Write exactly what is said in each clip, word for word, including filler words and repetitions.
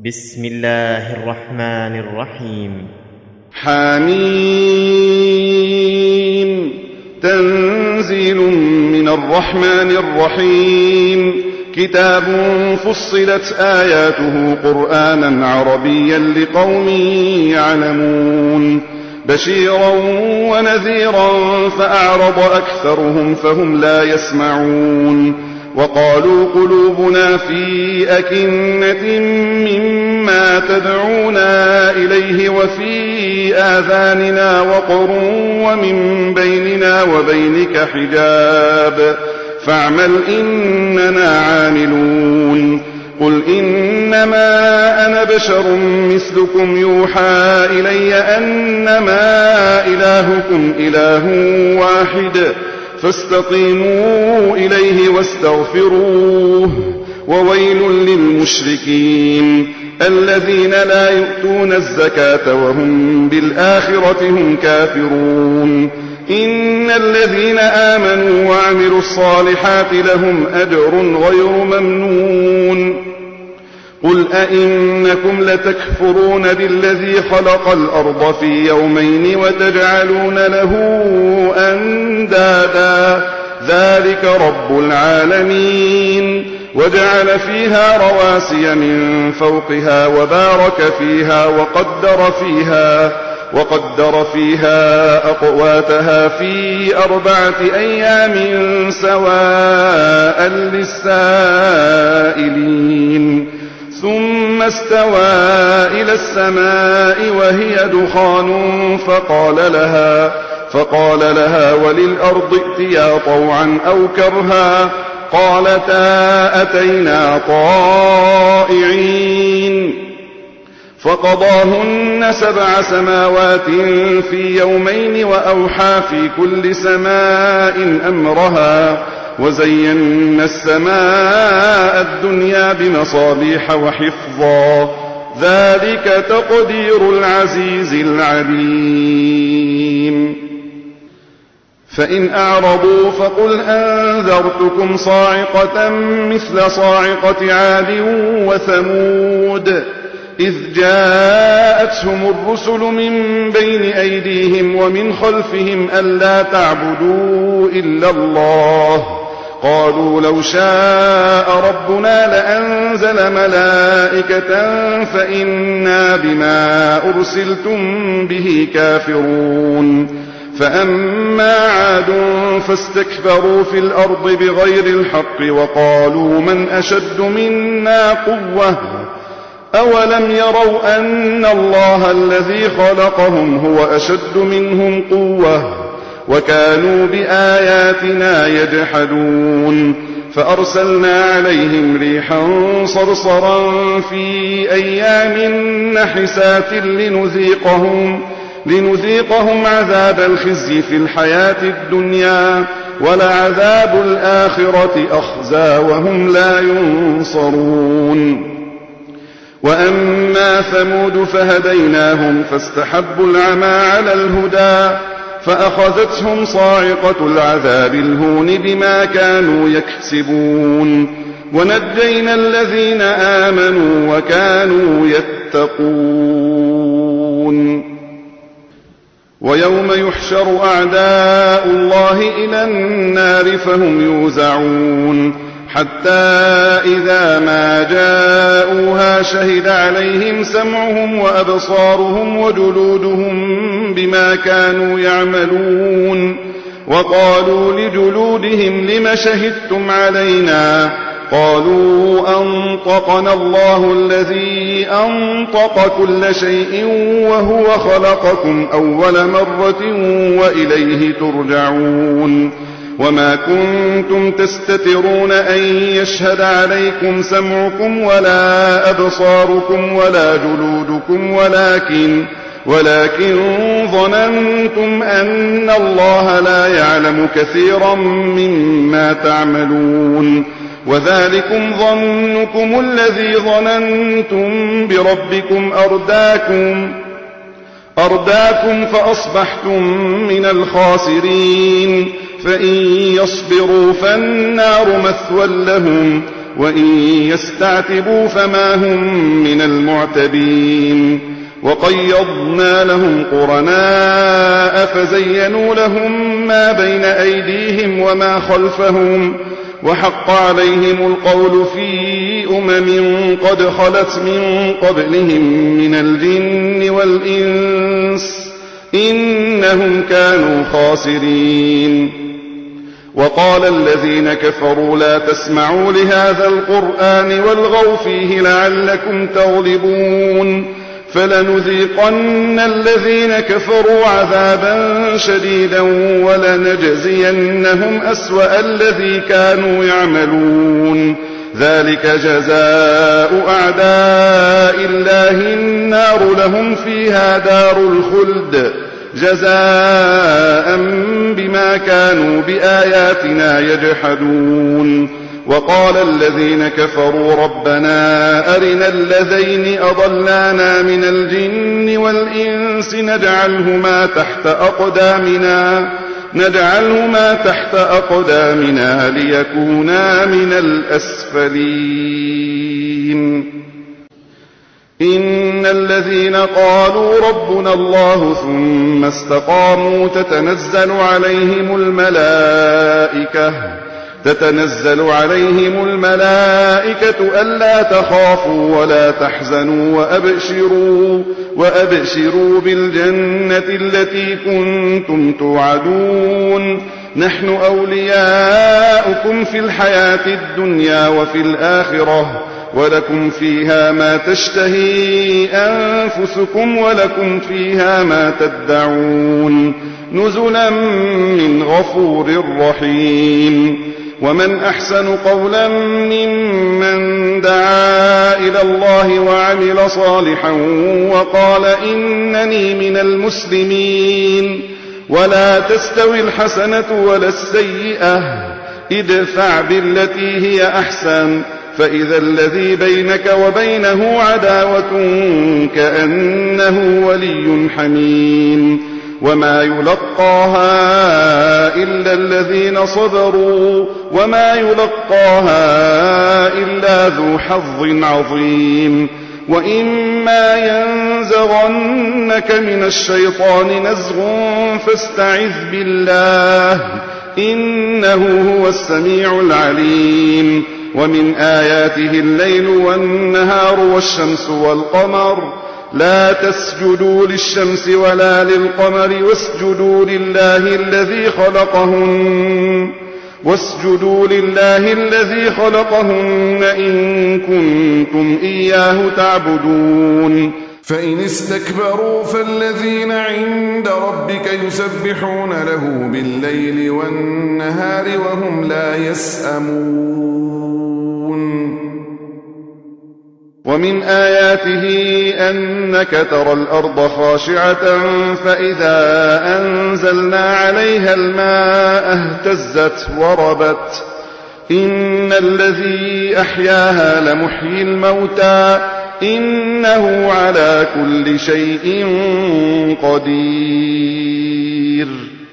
بسم الله الرحمن الرحيم. حميم. تنزيل من الرحمن الرحيم. كتاب فصلت آياته قرآنا عربيا لقوم يعلمون. بشيرا ونذيرا فأعرض أكثرهم فهم لا يسمعون. وقالوا قلوبنا في أكنة مما تدعونا إليه وفي آذاننا وقر ومن بيننا وبينك حجاب فاعمل إننا عاملون. قل إنما أنا بشر مثلكم يوحى إلي أنما إلهكم إله واحد فاستقيموا إليه واستغفروه. وويل للمشركين الذين لا يؤتون الزكاة وهم بالآخرة هم كافرون. إن الذين آمنوا وعملوا الصالحات لهم أجر غير ممنون. قل أئنكم لتكفرون بالذي خلق الأرض في يومين وتجعلون له أندادا ذلك رب العالمين. وجعل فيها رواسي من فوقها وبارك فيها وقدر فيها وقدر فيها أقواتها في أربعة أيام سواء للسائلين. ثم استوى إلى السماء وهي دخان فقال لها فقال لها وللأرض ائتيا طوعا أو كرها قالتا أتينا طائعين. فقضاهن سبع سماوات في يومين وأوحى في كل سماء أمرها وزينا السماء الدنيا بمصابيح وحفظا ذلك تقدير العزيز العليم. فإن أعرضوا فقل أنذرتكم صاعقة مثل صاعقة عاد وثمود إذ جاءتهم الرسل من بين أيديهم ومن خلفهم ألا تعبدوا إلا الله قالوا لو شاء ربنا لأنزل ملائكة فإنا بما أرسلتم به كافرون. فأما عاد فاستكبروا في الأرض بغير الحق وقالوا من أشد منا قوة أولم يروا أن الله الذي خلقهم هو أشد منهم قوة وكانوا بآياتنا يجحدون. فأرسلنا عليهم ريحا صرصرا في أيام نحسات لنذيقهم, لنذيقهم عذاب الخزي في الحياة الدنيا ولعذاب الآخرة أخزى وهم لا ينصرون. وأما ثمود فهديناهم فاستحبوا العمى على الهدى فأخذتهم صاعقة العذاب الهون بما كانوا يكسبون. ونجينا الذين آمنوا وكانوا يتقون. ويوم يحشر أعداء الله إلى النار فهم يوزعون حتى إذا ما جاءوها شهد عليهم سمعهم وأبصارهم وجلودهم بما كانوا يعملون. وقالوا لجلودهم لم شهدتم علينا قالوا أنطقنا الله الذي أنطق كل شيء وهو خلقكم أول مرة وإليه ترجعون. وما كنتم تستترون أن يشهد عليكم سمعكم ولا أبصاركم ولا جلودكم ولكن ولكن ظننتم أن الله لا يعلم كثيرا مما تعملون. وذلكم ظنكم الذي ظننتم بربكم أرداكم أرداكم فأصبحتم من الخاسرين. فإن يصبروا فالنار مثوى لهم وإن يستعتبوا فما هم من المعتبين وقيضنا لهم قرناء فزينوا لهم ما بين أيديهم وما خلفهم وحق عليهم القول في أمم قد خلت من قبلهم من الجن والإنس إنهم كانوا خاسرين. وقال الذين كفروا لا تسمعوا لهذا القرآن والغوا فيه لعلكم تغلبون فلنذيقن الذين كفروا عذابا شديدا ولنجزينهم أسوأ الذي كانوا يعملون ذلك جزاء أعداء الله النار لهم فيها دار الخلد جزاء بما كانوا بآياتنا يجحدون. وقال الذين كفروا ربنا أرنا الذين أضلانا من الجن والإنس نجعلهما تحت أقدامنا نجعلهما تحت أقدامنا ليكونا من الأسفلين. إن الذين قالوا ربنا الله ثم استقاموا تتنزل عليهم الملائكة تتنزل عليهم الملائكة ألا تخافوا ولا تحزنوا وأبشروا, وأبشروا بالجنة التي كنتم توعدون نحن أولياؤكم في الحياة الدنيا وفي الآخرة ولكم فيها ما تشتهي أنفسكم ولكم فيها ما تدعون نزلا من غفور رحيم. ومن أحسن قولا ممن دعا إلى الله وعمل صالحا وقال إنني من المسلمين. ولا تستوي الحسنة ولا السيئة ادفع بالتي هي أحسن فإذا الذي بينك وبينه عداوة كأنه ولي حميم. وما يلقاها إلا الذين صبروا وما يلقاها إلا ذو حظ عظيم. وإما ينزغنك من الشيطان نزغ فاستعذ بالله إنه هو السميع العليم. ومن آياته الليل والنهار والشمس والقمر لا تسجدوا للشمس ولا للقمر واسجدوا لله الذي خلقهن واسجدوا لله الذي خلقهن إن كنتم إياه تعبدون. فإن استكبروا فالذين عند ربك يسبحون له بالليل والنهار وهم لا يسأمون. ومن آياته أنك ترى الأرض خاشعة فإذا أنزلنا عليها الماء اهتزت وربت إن الذي أحياها لمحيي الموتى إنه على كل شيء قدير.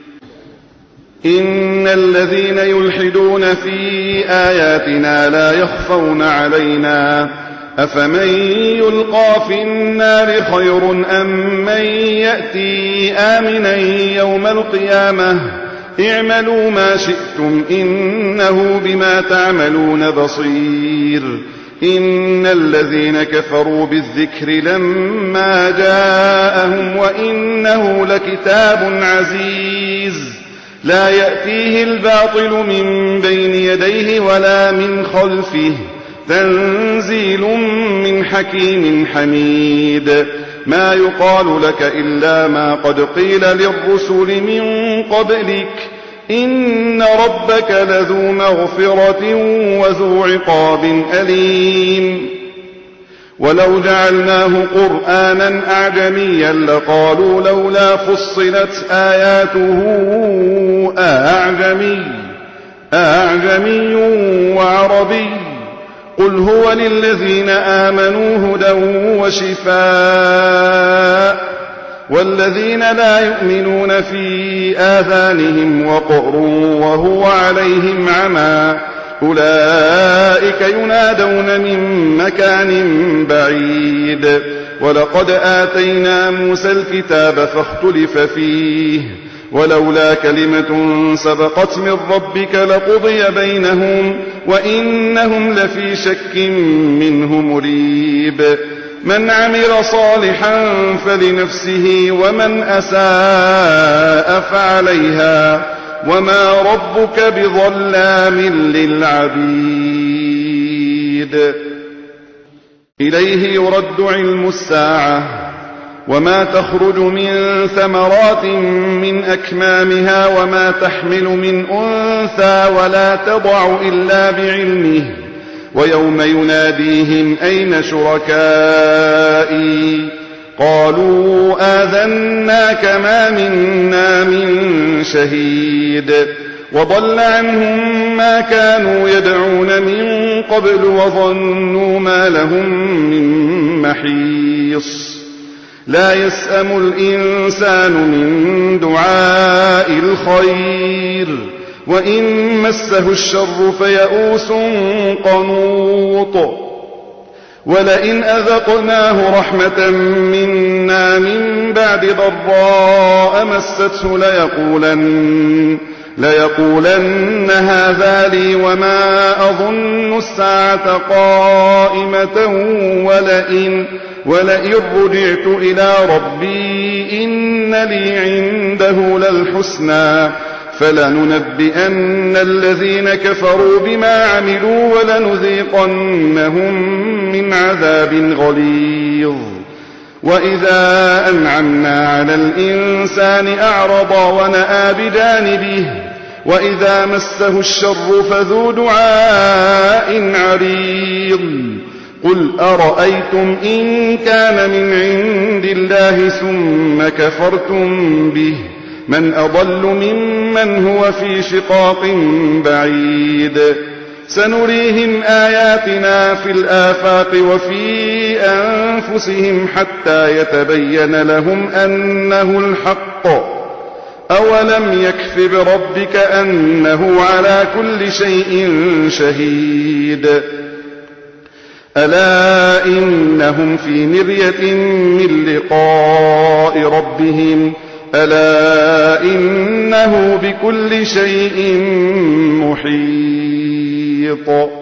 إن الذين يلحدون في آياتنا لا يخفون علينا أفمن يلقى في النار خير أم من يأتي آمنا يوم القيامة اعملوا ما شئتم إنه بما تعملون بصير. إن الذين كفروا بالذكر لما جاءهم وإنه لكتاب عزيز لا يأتيه الباطل من بين يديه ولا من خلفه تنزيل من حكيم حميد. ما يقال لك إلا ما قد قيل للرسل من قبلك إن ربك لذو مغفرة وذو عقاب أليم. ولو جعلناه قرآنا أعجميا لقالوا لولا فصلت آياته أعجمي أعجمي وعربي قل هو للذين آمنوا هدى وشفاء والذين لا يؤمنون في آذانهم وقر وهو عليهم عمى أولئك ينادون من مكان بعيد ولقد آتينا موسى الكتاب فاختلف فيه ولولا كلمة سبقت من ربك لقضي بينهم وإنهم لفي شك منه مريب من عمل صالحا فلنفسه ومن أساء فعليها وما ربك بظلام للعبيد إليه يرد علم الساعة وما تخرج من ثمرات من أكمامها وما تحمل من أنثى ولا تضع إلا بعلمه ويوم يناديهم أين شركائي قالوا آذناك ما منا من شهيد وضل عنهم ما كانوا يدعون من قبل وظنوا ما لهم من محيص لا يسأم الإنسان من دعاء الخير وإن مسه الشر فيئوس قنوط ولئن أذقناه رحمة منا من بعد ضراء مسته ليقولن, ليقولن هذا لي وما أظن الساعة قائمة ولئن, ولئن رجعت إلى ربي إن لي عنده للحسنى فلننبئن الذين كفروا بما عملوا ولنذيقنهم من عذاب غليظ وإذا أنعمنا على الإنسان أعرض ونأى بجانبه وإذا مسه الشر فذو دعاء عريض قل أرأيتم إن كان من عند الله ثم كفرتم به من أضل ممن هو في شقاق بعيد سنريهم آياتنا في الآفاق وفي أنفسهم حتى يتبين لهم أنه الحق أولم يكف بربك أنه على كل شيء شهيد ألا إنهم في مرية من لقاء ربهم ألا إنه بكل شيء محيط